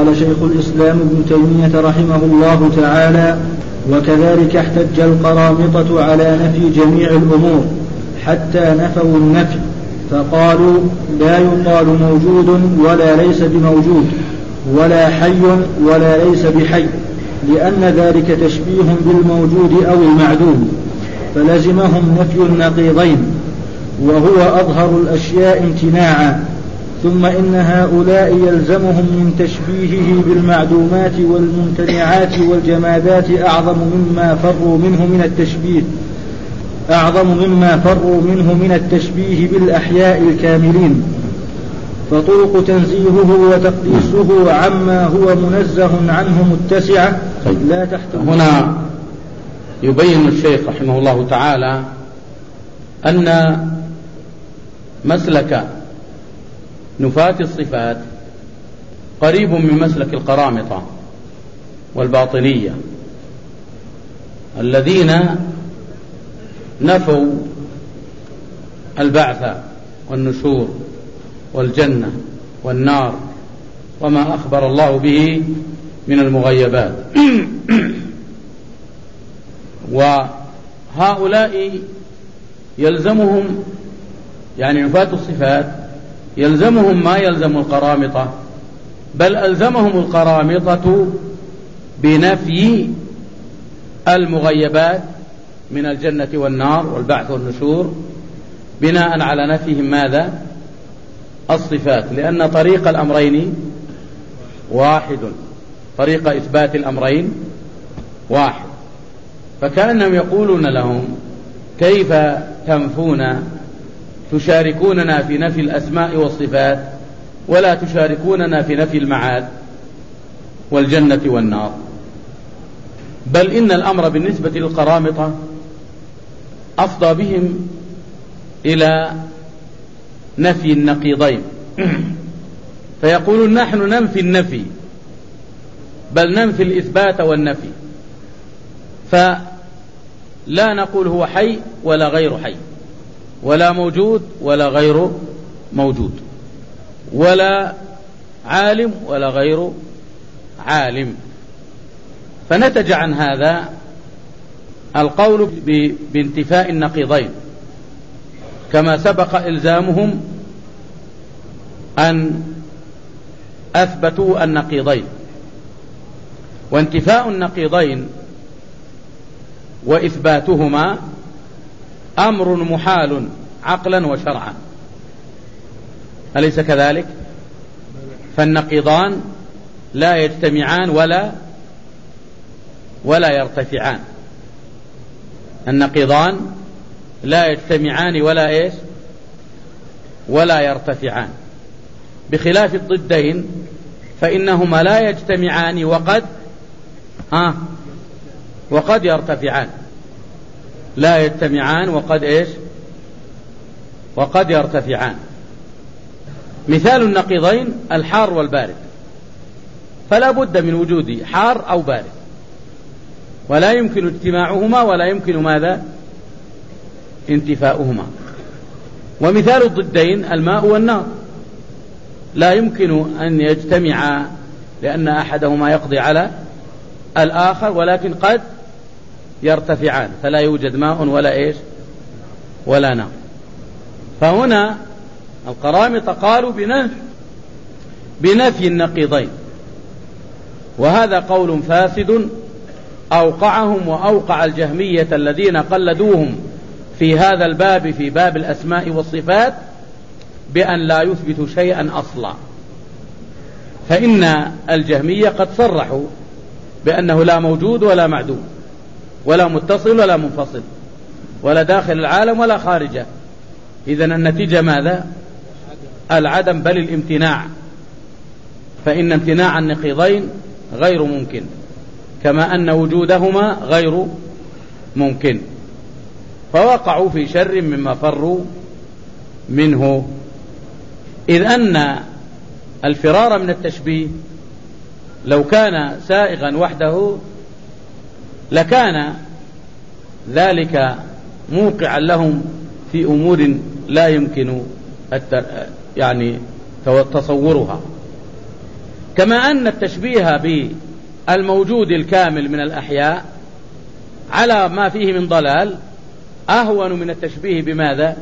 قال شيخ الإسلام ابن تيمية رحمه الله تعالى: وكذلك احتج القرامطة على نفي جميع الأمور حتى نفوا النفي، فقالوا: لا يقال موجود ولا ليس بموجود، ولا حي ولا ليس بحي، لأن ذلك تشبيه بالموجود أو المعدوم، فلزمهم نفي النقيضين، وهو أظهر الأشياء امتناعا. ثم إن هؤلاء يلزمهم من تشبيهه بالمعدومات والممتنعات والجمادات أعظم مما فروا منه من التشبيه بالأحياء الكاملين، فطرق تنزيهه وتقديسه عما هو منزه عنه متسعة لا تحتمل. هنا يبين الشيخ رحمه الله تعالى أن مسلك نفاة الصفات قريب من مسلك القرامطة والباطنية الذين نفوا البعث والنشور والجنة والنار وما أخبر الله به من المغيبات. وهؤلاء يلزمهم يعني نفاة الصفات يلزمهم ما يلزم القرامطة، بل ألزمهم القرامطة بنفي المغيبات من الجنة والنار والبعث والنشور بناء على نفيهم ماذا؟ الصفات، لأن طريق الأمرين واحد، طريق إثبات الأمرين واحد. فكأنهم يقولون لهم: كيف تنفون تشاركوننا في نفي الأسماء والصفات ولا تشاركوننا في نفي المعاد والجنة والنار؟ بل إن الأمر بالنسبة للقرامطة أفضى بهم إلى نفي النقيضين، فيقولون: نحن ننفي النفي، بل ننفي الإثبات والنفي، فلا نقول هو حي ولا غير حي، ولا موجود ولا غير موجود، ولا عالم ولا غير عالم. فنتج عن هذا القول بانتفاء النقيضين، كما سبق إلزامهم أن أثبتوا النقيضين. وانتفاء النقيضين وإثباتهما أمر محال عقلا وشرعا، أليس كذلك؟ فالنقيضان لا يجتمعان ولا يرتفعان. النقيضان لا يجتمعان ولا يرتفعان، بخلاف الضدين فإنهما لا يجتمعان وقد يرتفعان، لا يجتمعان وقد يرتفعان. مثال النقيضين الحار والبارد، فلا بد من وجود حار أو بارد، ولا يمكن اجتماعهما ولا يمكن ماذا؟ انتفاؤهما. ومثال الضدين الماء والنار، لا يمكن أن يجتمعا لأن أحدهما يقضي على الآخر، ولكن قد يرتفعان، فلا يوجد ماء ولا نار. فهنا القرامطة قالوا بنفي النقيضين، وهذا قول فاسد أوقعهم وأوقع الجهمية الذين قلدوهم في هذا الباب، في باب الأسماء والصفات، بأن لا يثبت شيئا أصلا. فإن الجهمية قد صرحوا بأنه لا موجود ولا معدوم، ولا متصل ولا منفصل، ولا داخل العالم ولا خارجه. إذن النتيجة ماذا؟ العدم، بل الامتناع. فإن امتناع النقيضين غير ممكن، كما أن وجودهما غير ممكن، فوقعوا في شر مما فروا منه. إذ أن الفرار من التشبيه لو كان سائغا وحده لكان ذلك موقعا لهم في أمور لا يمكن تصورها. كما أن التشبيه بالموجود الكامل من الأحياء على ما فيه من ضلال أهون من التشبيه بماذا؟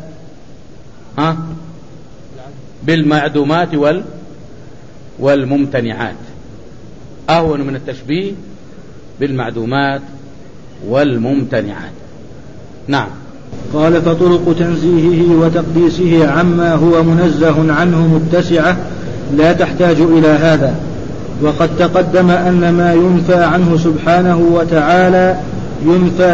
بالمعدومات والممتنعات، أهون من التشبيه بالمعدومات والممتنعات. نعم. قال: فطرق تنزيهه وتقديسه عما هو منزه عنه متسعة لا تحتاج إلى هذا. وقد تقدم أن ما ينفى عنه سبحانه وتعالى ينفى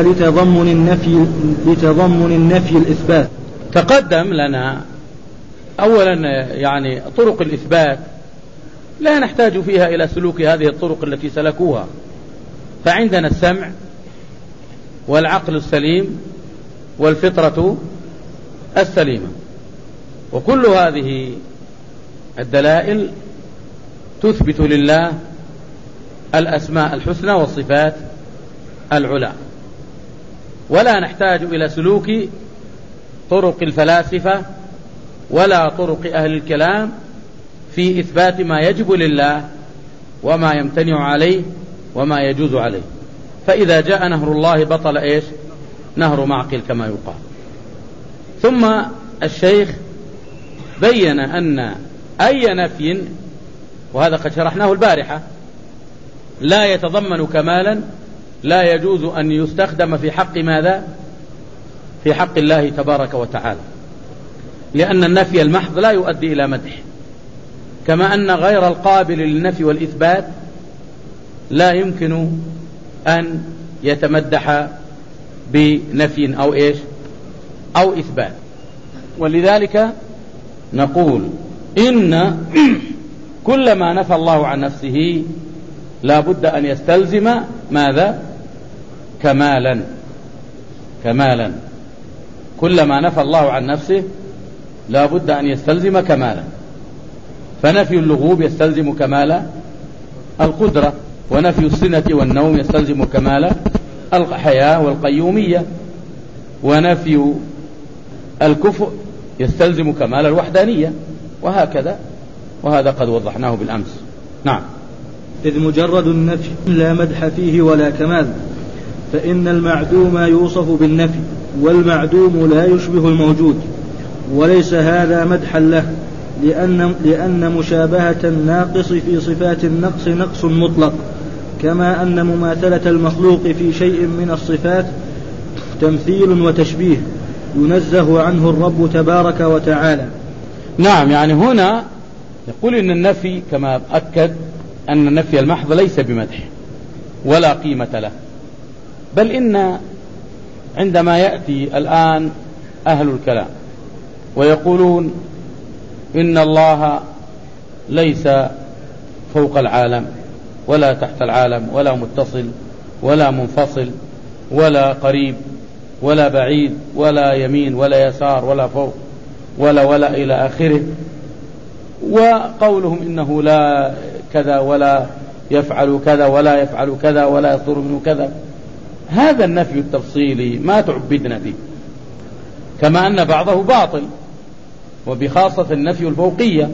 لتضمن النفي الإثبات. تقدم لنا أولا يعني طرق الإثبات لا نحتاج فيها إلى سلوك هذه الطرق التي سلكوها، فعندنا السمع والعقل السليم والفطرة السليمة، وكل هذه الدلائل تثبت لله الأسماء الحسنى والصفات العلى، ولا نحتاج إلى سلوك طرق الفلاسفة ولا طرق أهل الكلام في إثبات ما يجب لله وما يمتنع عليه وما يجوز عليه. فإذا جاء نهر الله بطل إيش؟ نهر معقل كما يقال. ثم الشيخ بين أن أي نفي، وهذا قد شرحناه البارحة، لا يتضمن كمالا لا يجوز أن يستخدم في حق ماذا؟ في حق الله تبارك وتعالى، لأن النفي المحض لا يؤدي إلى مدح، كما أن غير القابل للنفي والإثبات لا يمكن أن يتمدح بنفي أو إيش أو إثبات. ولذلك نقول إن كل ما نفى الله عن نفسه لا بد أن يستلزم ماذا؟ كمالا. كل ما نفى الله عن نفسه لا بد أن يستلزم كمالا، فنفي اللغوب يستلزم كمال القدرة، ونفي السنة والنوم يستلزم كمال الحياة والقيومية، ونفي الكفء يستلزم كمال الوحدانية، وهكذا، وهذا قد وضحناه بالأمس. نعم. إذ مجرد النفي لا مدح فيه ولا كمال، فإن المعدوم يوصف بالنفي والمعدوم لا يشبه الموجود، وليس هذا مدحا له، لأن مشابهة الناقص في صفات النقص نقص مطلق، كما أن مماثلة المخلوق في شيء من الصفات تمثيل وتشبيه ينزه عنه الرب تبارك وتعالى. نعم، يعني هنا يقول إن النفي كما أكد أن النفي المحض ليس بمدح ولا قيمة له، بل إن عندما يأتي الآن أهل الكلام ويقولون إن الله ليس فوق العالم ولا تحت العالم ولا متصل ولا منفصل ولا قريب ولا بعيد ولا يمين ولا يسار ولا فوق ولا إلى آخره، وقولهم إنه لا كذا ولا يفعل كذا ولا يفعل كذا ولا يصدر منه كذا، هذا النفي التفصيلي ما تعبدنا به، كما أن بعضه باطل، وبخاصة النفي الفوقية،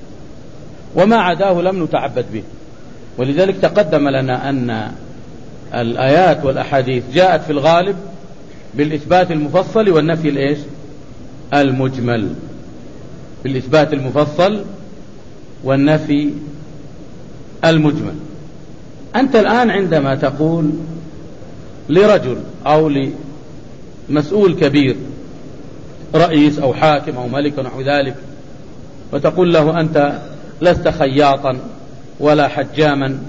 وما عداه لم نتعبد به. ولذلك تقدم لنا أن الآيات والأحاديث جاءت في الغالب بالإثبات المفصل والنفي الإيش؟ المجمل، بالإثبات المفصل والنفي المجمل. أنت الآن عندما تقول لرجل أو لمسؤول كبير، رئيس أو حاكم أو ملك ونحو ذلك، وتقول له أنت لست خياطا ولا حجاما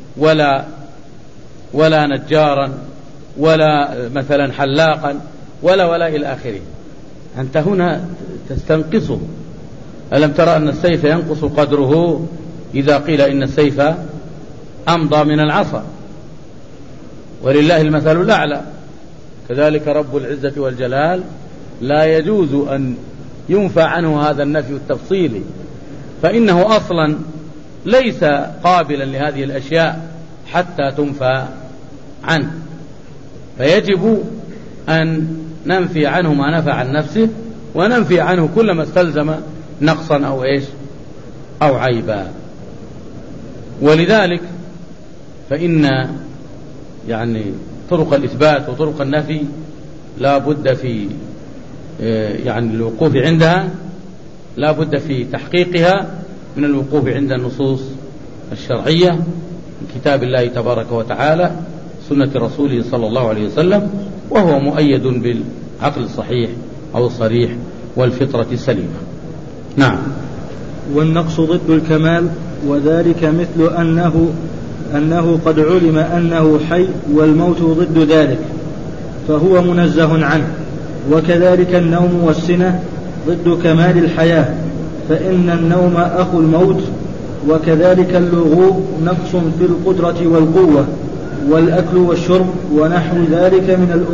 ولا نجارا ولا مثلا حلاقا ولا إلى آخره، أنت هنا تستنقصه. ألم ترى أن السيف ينقص قدره إذا قيل إن السيف أمضى من العصا، ولله المثل الأعلى. كذلك رب العزة والجلال لا يجوز أن ينفى عنه هذا النفي التفصيلي، فإنه أصلا ليس قابلا لهذه الأشياء حتى تنفى عنه، فيجب أن ننفي عنه ما نفى عن نفسه، وننفي عنه كل ما استلزم نقصا أو إيش أو عيبا. ولذلك فإن يعني طرق الإثبات وطرق النفي لا بد في يعني الوقوف عندها، لا بد في تحقيقها من الوقوف عند النصوص الشرعية من كتاب الله تبارك وتعالى، سنة رسوله صلى الله عليه وسلم، وهو مؤيد بالعقل الصحيح أو الصريح والفطرة السليمة. نعم. والنقص ضد الكمال، وذلك مثل أنه قد علم أنه حي والموت ضد ذلك فهو منزه عنه. وكذلك النوم والسنة ضد كمال الحياة، فإن النوم أخو الموت. وكذلك اللغو نقص في القدرة والقوة، والأكل والشرب ونحو ذلك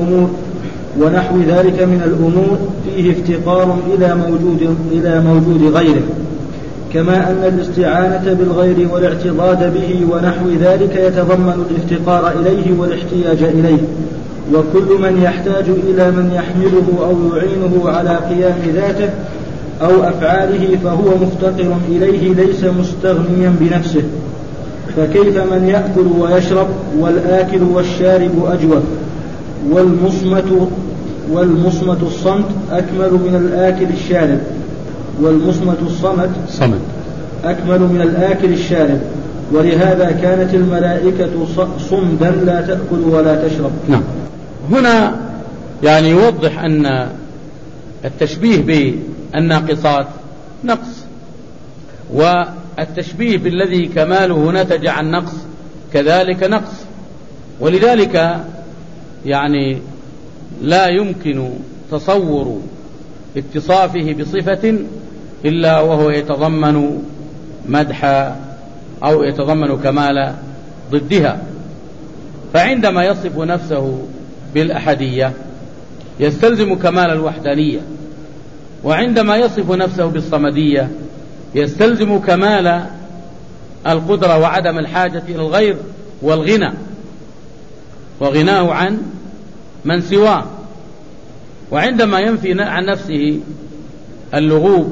من الأمور فيه افتقار إلى موجود غيره، كما أن الاستعانة بالغير والاعتضاد به ونحو ذلك يتضمن الافتقار إليه والاحتياج إليه. وكل من يحتاج إلى من يحمله أو يعينه على قيام ذاته أو أفعاله فهو مفتقر إليه ليس مستغنيا بنفسه. فكيف من يأكل ويشرب والآكل والشارب أجود، والمصمت الصمت أكمل من الآكل الشارب، والمصمت الصمت أكمل من الآكل الشارب، ولهذا كانت الملائكة صمدا لا تأكل ولا تشرب. نعم. هنا يعني يوضح أن التشبيه بالناقصات نقص، والتشبيه بالذي كماله نتج عن نقص كذلك نقص. ولذلك يعني لا يمكن تصور اتصافه بصفة إلا وهو يتضمن مدح أو يتضمن كمال ضدها. فعندما يصف نفسه بالأحدية يستلزم كمال الوحدانية، وعندما يصف نفسه بالصمدية يستلزم كمال القدرة وعدم الحاجة إلى الغير والغنى وغناه عن من سواه. وعندما ينفي عن نفسه اللغوب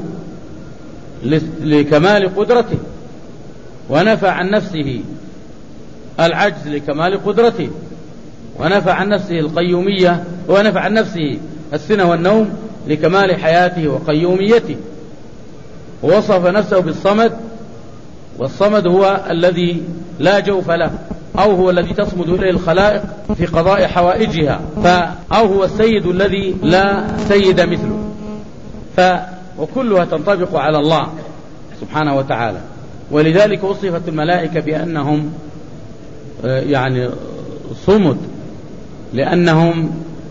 لكمال قدرته، ونفى عن نفسه العجز لكمال قدرته، ونفى عن نفسه القيومية، ونفى عن نفسه السنة والنوم لكمال حياته وقيوميته، ووصف نفسه بالصمد، والصمد هو الذي لا جوف له، أو هو الذي تصمد إليه الخلائق في قضاء حوائجها، أو هو السيد الذي لا سيد مثله. وكلها تنطبق على الله سبحانه وتعالى. ولذلك وصفت الملائكة بأنهم يعني صمد، لأنهم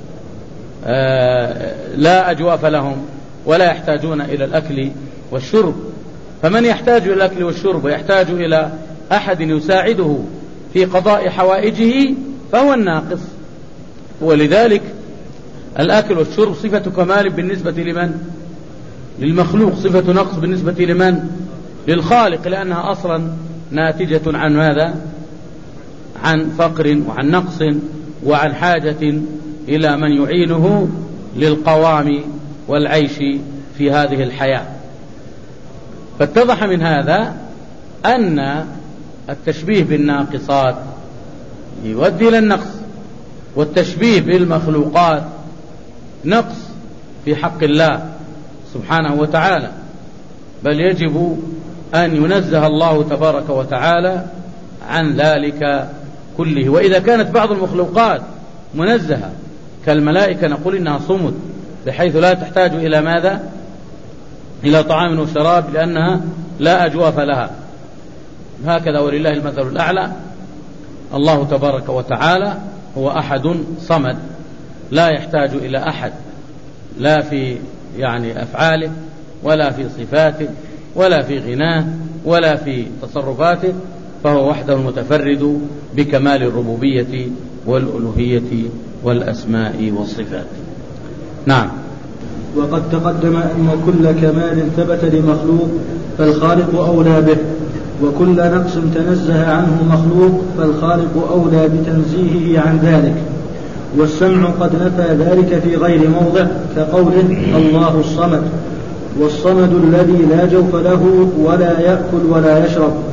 لا أجواف لهم ولا يحتاجون إلى الأكل والشرب. فمن يحتاج إلى الأكل والشرب ويحتاج إلى أحد يساعده في قضاء حوائجه فهو الناقص. ولذلك الأكل والشرب صفة كمال بالنسبة لمن؟ للمخلوق. صفة نقص بالنسبة لمن؟ للخالق، لأنها أصلا ناتجة عن ماذا؟ عن فقر وعن نقص وعن حاجة إلى من يعينه للقوام والعيش في هذه الحياة. فاتضح من هذا أن التشبيه بالناقصات يؤدي إلى النقص، والتشبيه بالمخلوقات نقص في حق الله سبحانه وتعالى، بل يجب أن ينزه الله تبارك وتعالى عن ذلك كله. وإذا كانت بعض المخلوقات منزهة كالملائكة نقول إنها صمد، بحيث لا تحتاج إلى ماذا؟ إلى طعام وشراب، لأنها لا أجواف لها. هكذا ولله المثل الأعلى. الله تبارك وتعالى هو أحد صمد، لا يحتاج إلى أحد، لا في يعني أفعاله ولا في صفاته ولا في غناه ولا في تصرفاته، فهو وحده المتفرد بكمال الربوبية والألوهية والأسماء والصفات. نعم. وقد تقدم أن كل كمال ثبت لمخلوق فالخالق أولى به، وكل نقص تنزه عنه مخلوق فالخالق أولى بتنزيهه عن ذلك. والسمع قد نفى ذلك في غير موضع، كقوله الله الصمد، والصمد الذي لا جوف له ولا يأكل ولا يشرب.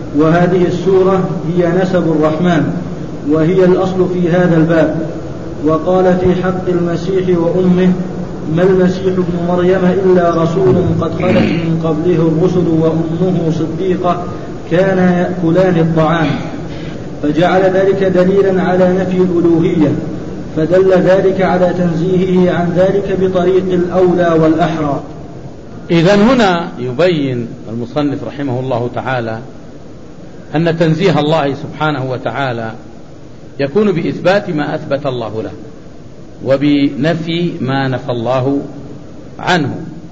وهذه السورة هي نسب الرحمن وهي الأصل في هذا الباب. وقال في حق المسيح وأمه: ما المسيح ابن مريم إلا رسول قد خلت من قبله الرسل وأمه صديقة كانا يأكلان الطعام، فجعل ذلك دليلا على نفي الألوهية، فدل ذلك على تنزيهه عن ذلك بطريق الأولى والأحرى. إذن هنا يبين المصنف رحمه الله تعالى أن تنزيه الله سبحانه وتعالى يكون بإثبات ما أثبت الله له وبنفي ما نفى الله عنه،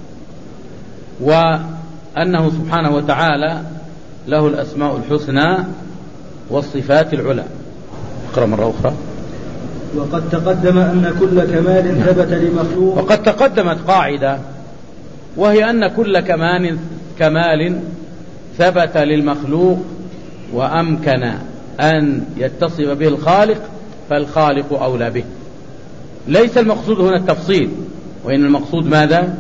وأنه سبحانه وتعالى له الأسماء الحسنى والصفات العلى. اقرأ مرة أخرى. وقد تقدم أن كل كمال ثبت لمخلوق. وقد تقدمت قاعدة، وهي أن كل كمال ثبت للمخلوق وأمكن أن يتصف به الخالق فالخالق أولى به. ليس المقصود هنا التفصيل، وإن المقصود ماذا؟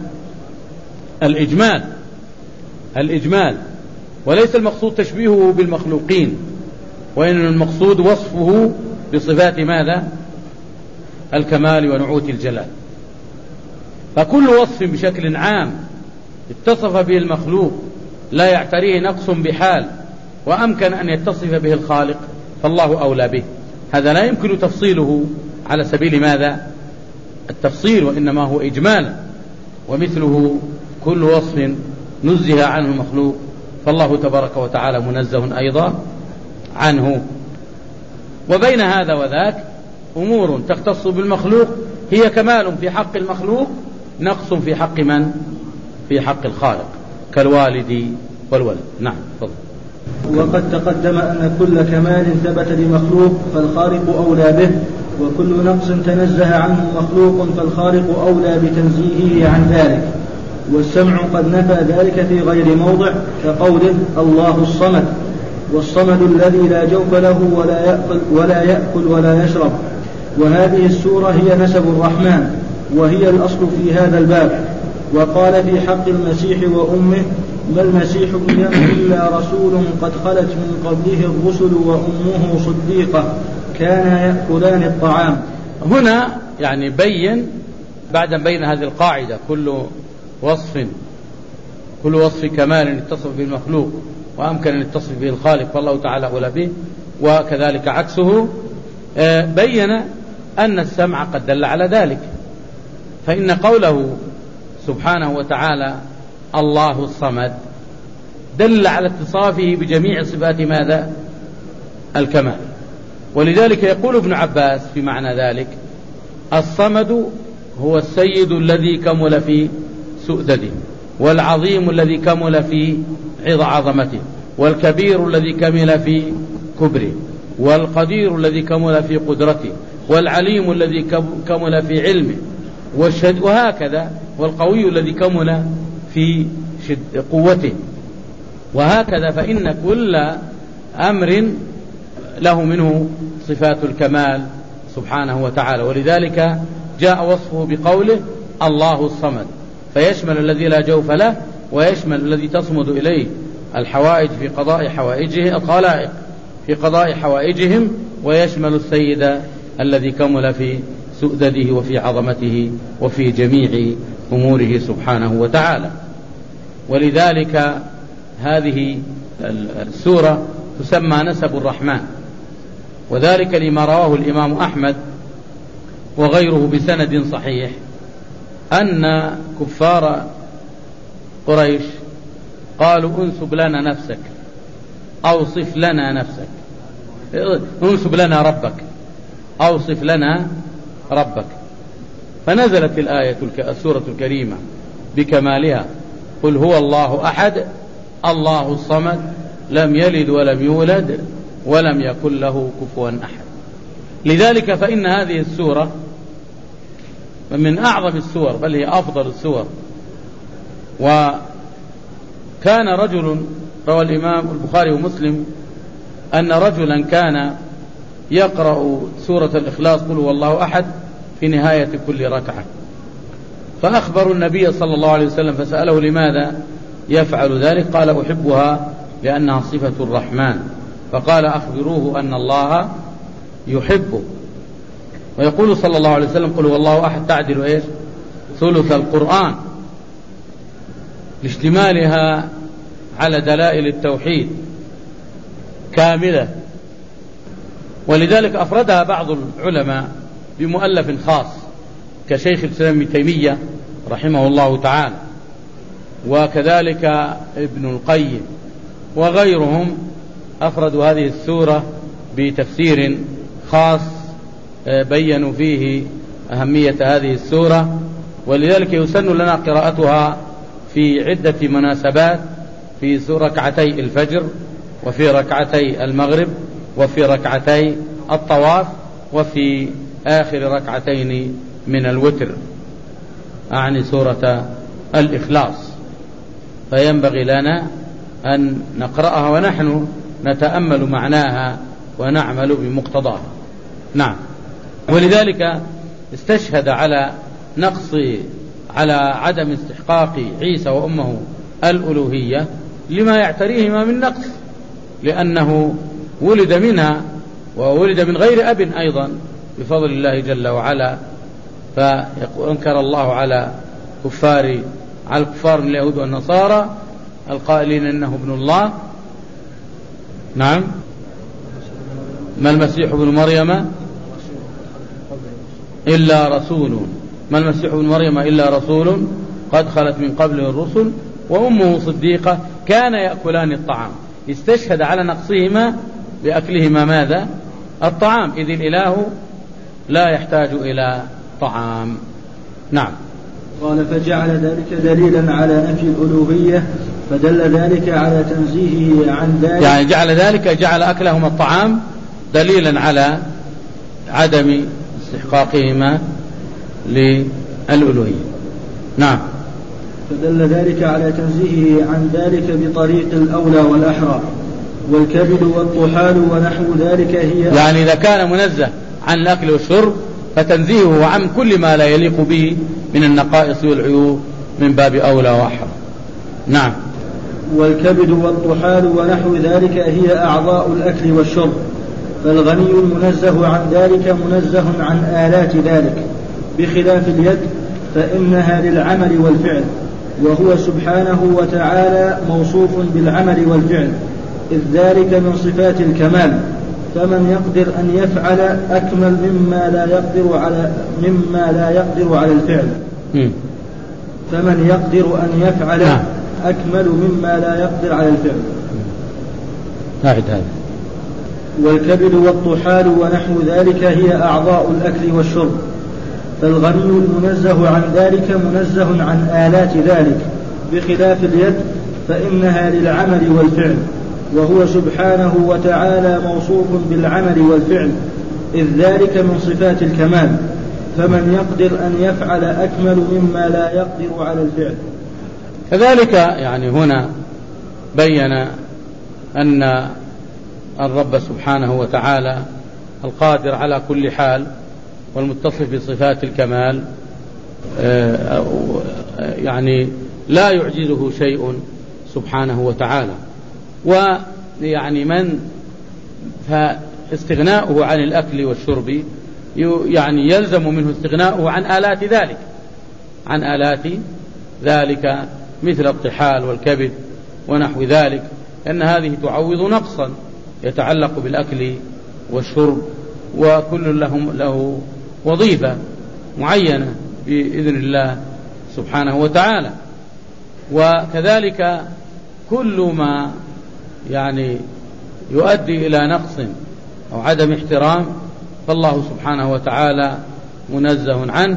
الإجمال، وليس المقصود تشبيهه بالمخلوقين، وإن المقصود وصفه بصفات ماذا؟ الكمال ونعوت الجلال. فكل وصف بشكل عام اتصف به المخلوق لا يعتريه نقص بحال وأمكن أن يتصف به الخالق فالله أولى به. هذا لا يمكن تفصيله على سبيل ماذا؟ التفصيل، وإنما هو إجمال. ومثله كل وصف نزه عنه المخلوق فالله تبارك وتعالى منزه أيضا عنه. وبين هذا وذاك أمور تختص بالمخلوق هي كمال في حق المخلوق، نقص في حق من؟ في حق الخالق، كالوالد والولد. نعم فضل. وقد تقدم أن كل كمال ثبت لمخلوق فالخالق أولى به، وكل نقص تنزه عنه مخلوق فالخالق أولى بتنزيهه عن ذلك. والسمع قد نفى ذلك في غير موضع، كقوله: الله الصمد، والصمد الذي لا جوف له ولا يأكل ولا يشرب. وهذه السورة هي نسب الرحمن وهي الأصل في هذا الباب. وقال في حق المسيح وأمه: ما المسيح ابن مريم إلا رسول قد خلت من قبله الرسل وأمه صديقة كانا يأكلان الطعام. هنا يعني بين بعد بين هذه القاعدة كل وصف كمال اتصف به المخلوق وأمكن أن يتصف به الخالق فالله تعالى أولى به، وكذلك عكسه. بين أن السمع قد دل على ذلك، فإن قوله سبحانه وتعالى الله الصمد دل على اتصافه بجميع صفات ماذا؟ الكمال. ولذلك يقول ابن عباس في معنى ذلك: الصمد هو السيد الذي كمل في سؤدده، والعظيم الذي كمل في عظمته، والكبير الذي كمل في كبره، والقدير الذي كمل في قدرته، والعليم الذي كمل في علمه، وهكذا، والقوي الذي كمل في قوته، وهكذا. فإن كل أمر له منه صفات الكمال سبحانه وتعالى. ولذلك جاء وصفه بقوله الله الصمد، فيشمل الذي لا جوف له، ويشمل الذي تصمد إليه الحوائج في قضاء حوائجه، الخلائق في قضاء حوائجهم، ويشمل السيد الذي كمل في سؤدده وفي عظمته وفي جميع أموره سبحانه وتعالى. ولذلك هذه السورة تسمى نسب الرحمن، وذلك لما رواه الإمام أحمد وغيره بسند صحيح أن كفار قريش قالوا: انسب لنا نفسك، أوصف لنا نفسك، انسب لنا ربك، أوصف لنا ربك. فنزلت الآية السورة الكريمة بكمالها: قل هو الله أحد الله الصمد لم يلد ولم يولد ولم يكن له كفوا أحد. لذلك فإن هذه السورة من أعظم السور، بل هي أفضل السور. وكان رجل، روى الإمام البخاري ومسلم، أن رجلا كان يقرأ سورة الإخلاص قل هو الله أحد في نهاية كل ركعة، فأخبروا النبي صلى الله عليه وسلم فسأله لماذا يفعل ذلك، قال: أحبها لأنها صفة الرحمن، فقال أخبروه أن الله يحبه. ويقول صلى الله عليه وسلم قل هو الله أحد تعدل إيش؟ ثلث القرآن، لاشتمالها على دلائل التوحيد كاملة. ولذلك أفردها بعض العلماء بمؤلف خاص كشيخ الإسلام ابن تيمية رحمه الله تعالى، وكذلك ابن القيم وغيرهم أفردوا هذه السورة بتفسير خاص بيّنوا فيه أهمية هذه السورة. ولذلك يسن لنا قراءتها في عدة مناسبات، في ركعتي الفجر، وفي ركعتي المغرب، وفي ركعتي الطواف، وفي آخر ركعتين من الوتر، أعني سورة الإخلاص. فينبغي لنا أن نقرأها ونحن نتأمل معناها ونعمل بمقتضاها. نعم. ولذلك استشهد على عدم استحقاق عيسى وأمه الألوهية لما يعتريهما من نقص، لأنه ولد منها وولد من غير أب أيضا بفضل الله جل وعلا. فأنكر الله على الكفار من اليهود والنصارى القائلين إنه ابن الله. نعم. ما المسيح ابن مريم إلا رسول، ما المسيح ابن مريم إلا رسول قد خلت من قبله الرسل وأمه صديقة كان يأكلان الطعام. استشهد على نقصهما بأكلهما ماذا؟ الطعام، إذ الإله لا يحتاج إلى طعام. نعم. قال فجعل ذلك دليلا على نفي الألوهية، فدل ذلك على تنزيهه عن ذلك، يعني جعل أكلهما الطعام دليلا على عدم استحقاقهما للألوهية. نعم. فدل ذلك على تنزيهه عن ذلك بطريق الأولى والأحرى، والكبد والطحال ونحو ذلك هي، يعني إذا كان منزه عن الأكل والشرب فتنزيهه عن كل ما لا يليق به من النقائص والعيوب من باب أولى وأحرى. نعم. والكبد والطحال ونحو ذلك هي أعضاء الأكل والشرب، فالغني المنزه عن ذلك منزه عن آلات ذلك، بخلاف اليد فإنها للعمل والفعل، وهو سبحانه وتعالى موصوف بالعمل والفعل، إذ ذلك من صفات الكمال. فمن يقدر أن يفعل أكمل مما لا يقدر على الفعل. فمن يقدر أن يفعل أكمل مما لا يقدر على الفعل. هذا. والكبد والطحال ونحو ذلك هي أعضاء الأكل والشرب، فالغني المنزه عن ذلك منزه عن آلات ذلك، بخلاف اليد فإنها للعمل والفعل، وهو سبحانه وتعالى موصوف بالعمل والفعل، إذ ذلك من صفات الكمال. فمن يقدر أن يفعل أكمل مما لا يقدر على الفعل. كذلك يعني هنا بين أن الرب سبحانه وتعالى القادر على كل حال والمتصف بصفات الكمال، يعني لا يعجزه شيء سبحانه وتعالى. ويعني فاستغناؤه عن الأكل والشرب يعني يلزم منه استغناؤه عن آلات ذلك مثل الطحال والكبد ونحو ذلك، أن هذه تعوض نقصا يتعلق بالأكل والشرب، وكل له وظيفة معينة بإذن الله سبحانه وتعالى. وكذلك كل ما يعني يؤدي إلى نقص أو عدم احترام فالله سبحانه وتعالى منزه عنه،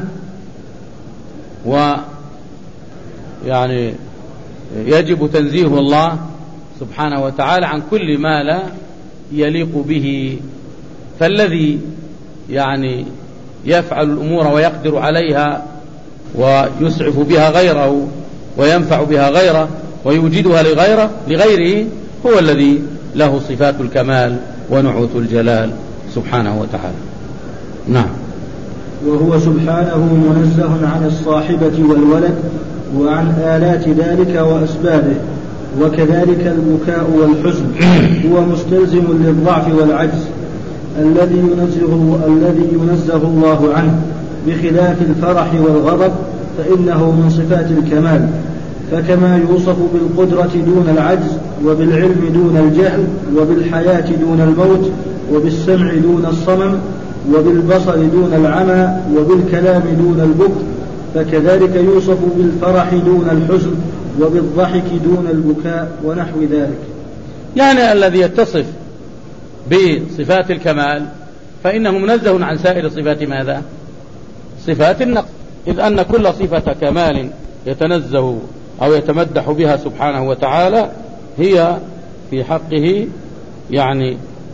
ويعني يجب تنزيه الله سبحانه وتعالى عن كل ما لا يليق به. فالذي يعني يفعل الأمور ويقدر عليها ويسعف بها غيره وينفع بها غيره ويوجدها لغيره هو الذي له صفات الكمال ونعوت الجلال سبحانه وتعالى. نعم. وهو سبحانه منزه عن الصاحبة والولد وعن آلات ذلك وأسبابه، وكذلك البكاء والحزن هو مستلزم للضعف والعجز الذي ينزه الله عنه، بخلاف الفرح والغضب فإنه من صفات الكمال. فكما يوصف بالقدرة دون العجز، وبالعلم دون الجهل، وبالحياة دون الموت، وبالسمع دون الصمم، وبالبصر دون العمى، وبالكلام دون البكر، فكذلك يوصف بالفرح دون الحزن، وبالضحك دون البكاء، ونحو ذلك. يعني الذي يتصف بصفات الكمال فإنه منزه عن سائر صفات ماذا؟ صفات النقص، إذ أن كل صفة كمال يتنزه أو يتمدح بها سبحانه وتعالى هي في حقه يعني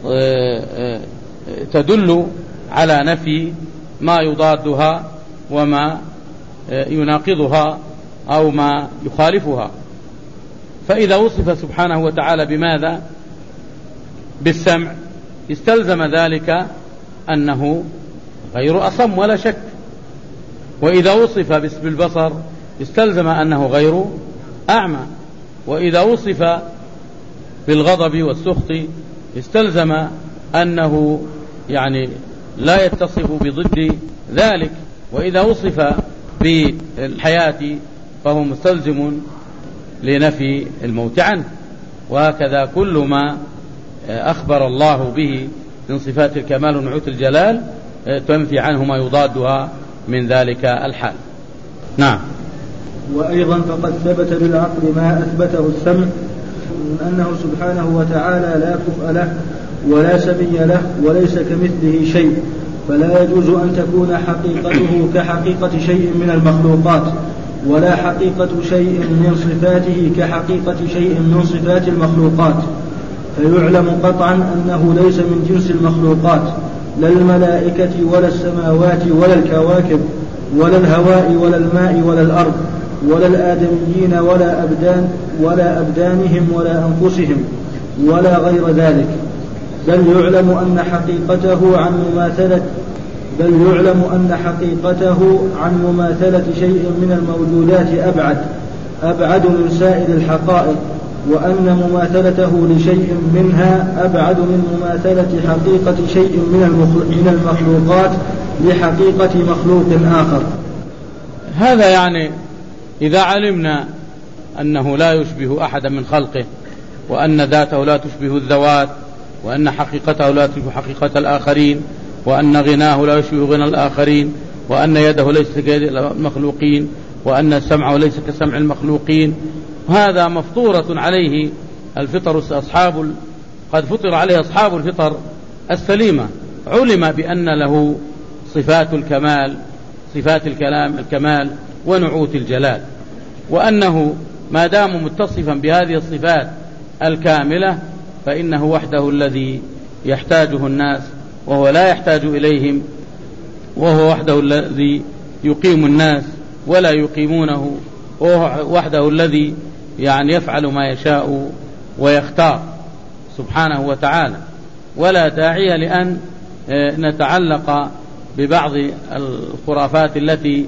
تدل على نفي ما يضادها وما يناقضها أو ما يخالفها. فإذا وصف سبحانه وتعالى بماذا؟ بالسمع، استلزم ذلك أنه غير أصم ولا شك. وإذا وصف بالبصر استلزم أنه غير أعمى. وإذا وصف بالغضب والسخط استلزم أنه يعني لا يتصف بضد ذلك. وإذا وصف بالحياة فهو مستلزم لنفي الموت عنه. وهكذا كل ما أخبر الله به من صفات الكمال ونعوت الجلال تنفي عنه ما يضادها من ذلك الحال. نعم. وأيضا فقد ثبت بالعقل ما أثبته السمع من أنه سبحانه وتعالى لا كفء له ولا سمي له وليس كمثله شيء، فلا يجوز أن تكون حقيقته كحقيقة شيء من المخلوقات، ولا حقيقة شيء من صفاته كحقيقة شيء من صفات المخلوقات. فيعلم قطعا أنه ليس من جنس المخلوقات، لا الملائكة ولا السماوات ولا الكواكب ولا الهواء ولا الماء ولا الأرض ولا الآدميين ولا أبدانهم ولا أنفسهم ولا غير ذلك. بل يعلم أن حقيقته عن مماثلة شيء من الموجودات أبعد من سائر الحقائق، وأن مماثلته لشيء منها أبعد من مماثلة حقيقة شيء من المخلوقات لحقيقة مخلوق آخر. هذا يعني إذا علمنا أنه لا يشبه أحدا من خلقه، وأن ذاته لا تشبه الذوات، وأن حقيقته لا تشبه حقيقة الآخرين، وأن غناه لا يشبه غنى الآخرين، وأن يده ليست كيد المخلوقين، وأن سمعه ليس كسمع المخلوقين. هذا مفطورة عليه الفطر قد فطر عليه أصحاب الفطر السليمة. علم بأن له صفات الكمال، صفات الكمال ونعوت الجلال، وأنه ما دام متصفا بهذه الصفات الكاملة فإنه وحده الذي يحتاجه الناس وهو لا يحتاج إليهم، وهو وحده الذي يقيم الناس ولا يقيمونه، وهو وحده الذي يعني يفعل ما يشاء ويختار سبحانه وتعالى. ولا داعي لأن نتعلق ببعض الخرافات التي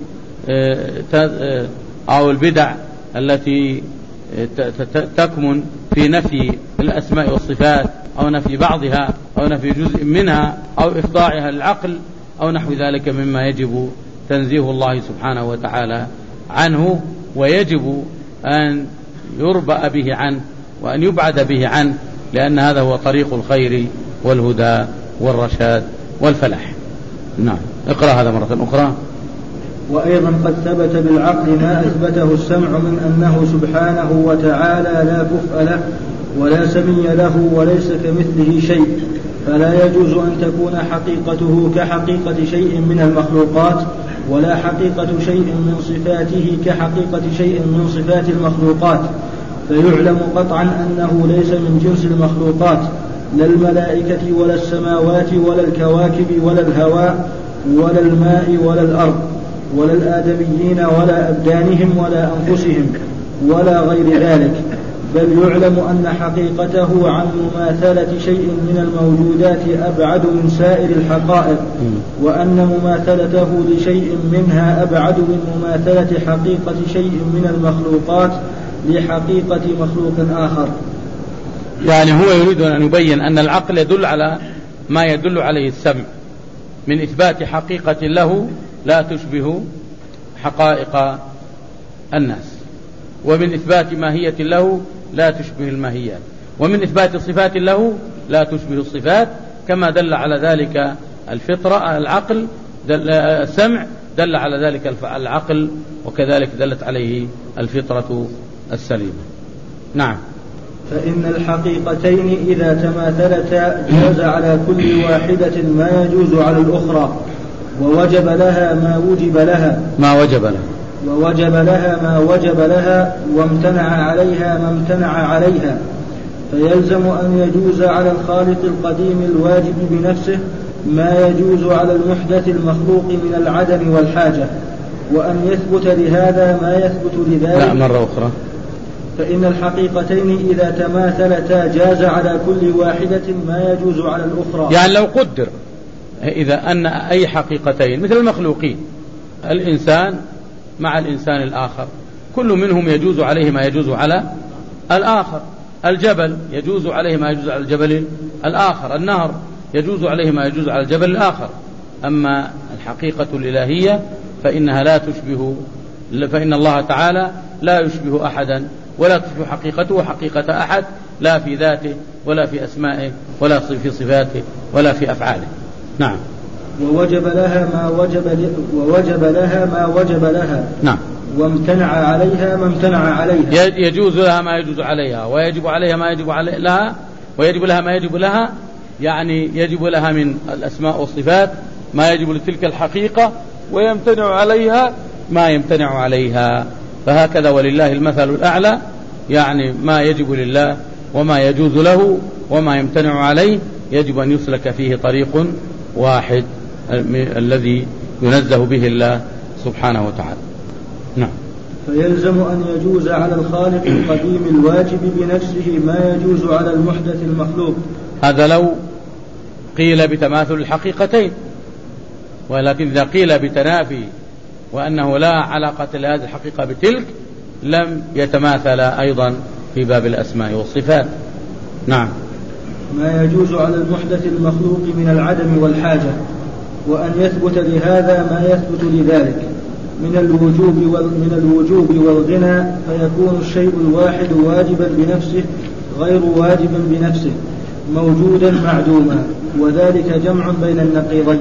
أو البدع التي تكمن في نفي الأسماء والصفات، أو نفي بعضها، أو نفي جزء منها، أو إخضاعها للعقل، أو نحو ذلك مما يجب تنزيه الله سبحانه وتعالى عنه، ويجب أن يربأ به عنه وأن يبعد به عنه، لأن هذا هو طريق الخير والهدى والرشاد والفلاح. نعم. اقرأ هذا مرة أخرى. وأيضا قد ثبت بالعقل ما أثبته السمع من أنه سبحانه وتعالى لا كفء له ولا سمي له وليس كمثله شيء، فلا يجوز أن تكون حقيقته كحقيقة شيء من المخلوقات، ولا حقيقة شيء من صفاته كحقيقة شيء من صفات المخلوقات. فيعلم قطعا أنه ليس من جنس المخلوقات، لا الملائكة ولا السماوات ولا الكواكب ولا الهواء ولا الماء ولا الأرض ولا الآدميين ولا أبدانهم ولا أنفسهم ولا غير ذلك. بل يعلم أن حقيقته عن مماثلة شيء من الموجودات أبعد من سائر الحقائق، وأن مماثلته لشيء منها أبعد من مماثلة حقيقة شيء من المخلوقات لحقيقة مخلوق آخر. يعني هو يريد أن يبين أن العقل يدل على ما يدل عليه السمع من إثبات حقيقة له لا تشبه حقائق الناس، ومن إثبات ماهية له لا تشبه الماهيات، ومن إثبات صفات له لا تشبه الصفات، كما دل على ذلك الفطرة العقل السمع دل على ذلك العقل، وكذلك دلت عليه الفطرة السليمة. نعم. فإن الحقيقتين إذا تماثلتا جاز على كل واحدة ما يجوز على الأخرى، ووجب لها ما وجب لها وامتنع عليها ما امتنع عليها، فيلزم أن يجوز على الخالق القديم الواجب بنفسه ما يجوز على المحدث المخلوق من العدم والحاجة، وأن يثبت لهذا ما يثبت لذلك. لا، مرة أخرى. فإن الحقيقتين إذا تماثلتا جاز على كل واحدة ما يجوز على الأخرى. يعني لو قدر إذا أن أي حقيقتين مثل المخلوقين، الإنسان مع الإنسان الآخر كل منهم يجوز عليه ما يجوز على الآخر، الجبل يجوز عليه ما يجوز على الجبل الآخر، النهر يجوز عليه ما يجوز على الجبل الآخر. أما الحقيقة الإلهية فإنها لا تشبه، فإن الله تعالى لا يشبه أحدا، ولا تشبه حقيقته حقيقة أحد، لا في ذاته ولا في أسمائه ولا في صفاته ولا في أفعاله. نعم. ووجب لها ما وجب لها. نعم. وامتنع عليها ما امتنع عليها. يجوز لها ما يجوز عليها، ويجب عليها ما يجب لها، ويجب لها ما يجب لها، يعني يجب لها من الأسماء والصفات ما يجب لتلك الحقيقة، ويمتنع عليها ما يمتنع عليها. فهكذا ولله المثل الأعلى، يعني ما يجب لله وما يجوز له وما يمتنع عليه يجب أن يسلك فيه طريق واحد الذي ينزه به الله سبحانه وتعالى. نعم. فيلزم أن يجوز على الخالق القديم الواجب بنفسه ما يجوز على المحدث المخلوق. هذا لو قيل بتماثل الحقيقتين، ولكن إذا قيل بتنافي وأنه لا علاقة لهذه الحقيقة بتلك لم يتماثل أيضا في باب الأسماء والصفات. نعم. ما يجوز على المحدث المخلوق من العدم والحاجة، وأن يثبت لهذا ما يثبت لذلك من الوجوب والغنى، فيكون الشيء الواحد واجبا بنفسه غير واجبا بنفسه، موجودا معدوما، وذلك جمع بين النقيضين.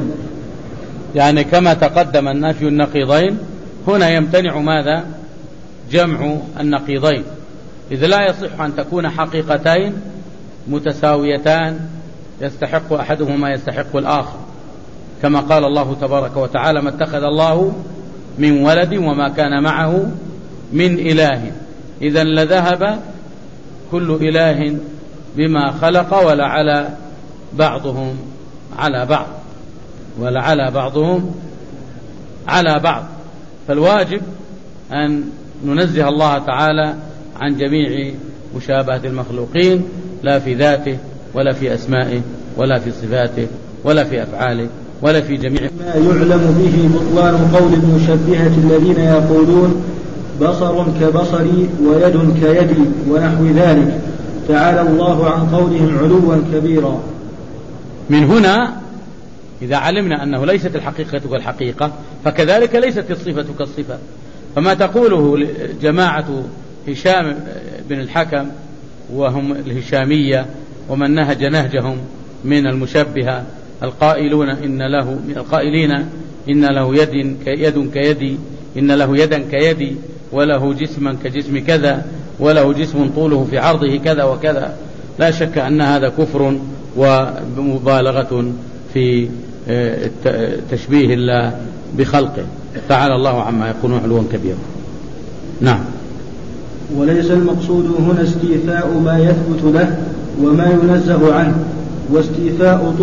يعني كما تقدم النفي النقيضين، هنا يمتنع ماذا؟ جمع النقيضين، إذ لا يصح أن تكون حقيقتين متساويتان يستحق أحدهما ما يستحق الآخر، كما قال الله تبارك وتعالى: ما اتخذ الله من ولد وما كان معه من إله، إذا لذهب كل إله بما خلق ولعلى بعضهم على بعض، ولعلى بعضهم على بعض. فالواجب أن ننزه الله تعالى عن جميع مشابهة المخلوقين، لا في ذاته ولا في أسمائه ولا في صفاته ولا في أفعاله ولا في جميع ما يعلم به بطلان قول المشبهة الذين يقولون بصر كبصري ويد كيدي ونحو ذلك، تعالى الله عن قولهم علوا كبيرا. من هنا إذا علمنا أنه ليست الحقيقة كالحقيقة، فكذلك ليست الصفة كالصفة. فما تقوله جماعة هشام بن الحكم وهم الهشامية ومن نهج نهجهم من المشبهة القائلين إن له يد كيدي، إن له يدا كيدي، وله جسما كجسم كذا، وله جسم طوله في عرضه كذا وكذا، لا شك أن هذا كفر ومبالغة في تشبيه الله بخلقه، تعالى الله عما يقولون علوا كبيرا. نعم. وليس المقصود هنا استيفاء ما يثبت له وما ينزه عنه، واستيفاء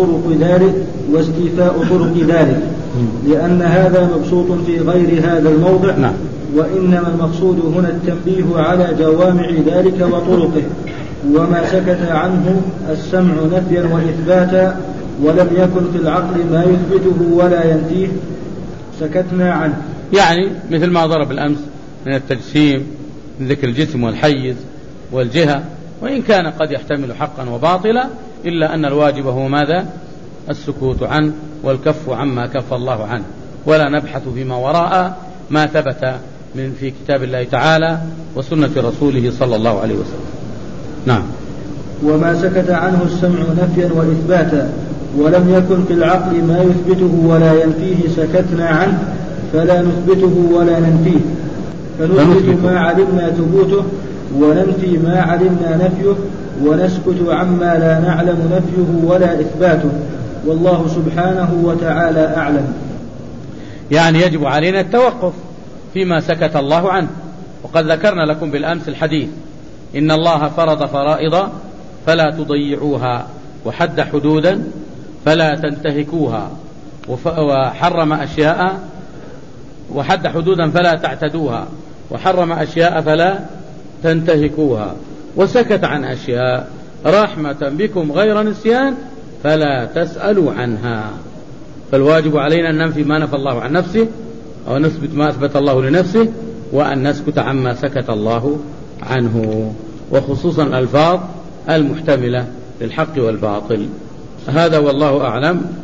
طرق ذلك، لأن هذا مبسوط في غير هذا الموضع. نعم. وإنما المقصود هنا التنبيه على جوامع ذلك وطرقه، وما سكت عنه السمع نفيا وإثباتا، ولم يكن في العقل ما يثبته ولا ينفيه سكتنا عنه. يعني مثل ما ضرب الأمس من التجسيم من ذكر الجسم والحيز والجهة، وإن كان قد يحتمل حقا وباطلا، إلا أن الواجب هو ماذا؟ السكوت عنه والكف عما كف الله عنه، ولا نبحث فيما وراء ما ثبت في كتاب الله تعالى وسنة رسوله صلى الله عليه وسلم. نعم. وما سكت عنه السمع نفيا وإثباتا ولم يكن في العقل ما يثبته ولا ينفيه سكتنا عنه فلا نثبته ولا ننفيه، فنثبت ما علمنا ثبوته وننفي ما علمنا نفيه، ونسكت عما لا نعلم نفيه ولا إثباته، والله سبحانه وتعالى أعلم. يعني يجب علينا التوقف فيما سكت الله عنه، وقد ذكرنا لكم بالأمس الحديث: إن الله فرض فرائض فلا تضيعوها، وحد حدودا فلا تنتهكوها، وحرم أشياء وحد حدودا فلا تعتدوها، وحرم أشياء فلا تنتهكوها، وسكت عن أشياء رحمة بكم غير نسيان فلا تسألوا عنها. فالواجب علينا أن ننفي ما نفى الله عن نفسه، أو نثبت ما أثبت الله لنفسه، وأن نسكت عما سكت الله عنه، وخصوصا الألفاظ المحتملة للحق والباطل. هذا والله أعلم.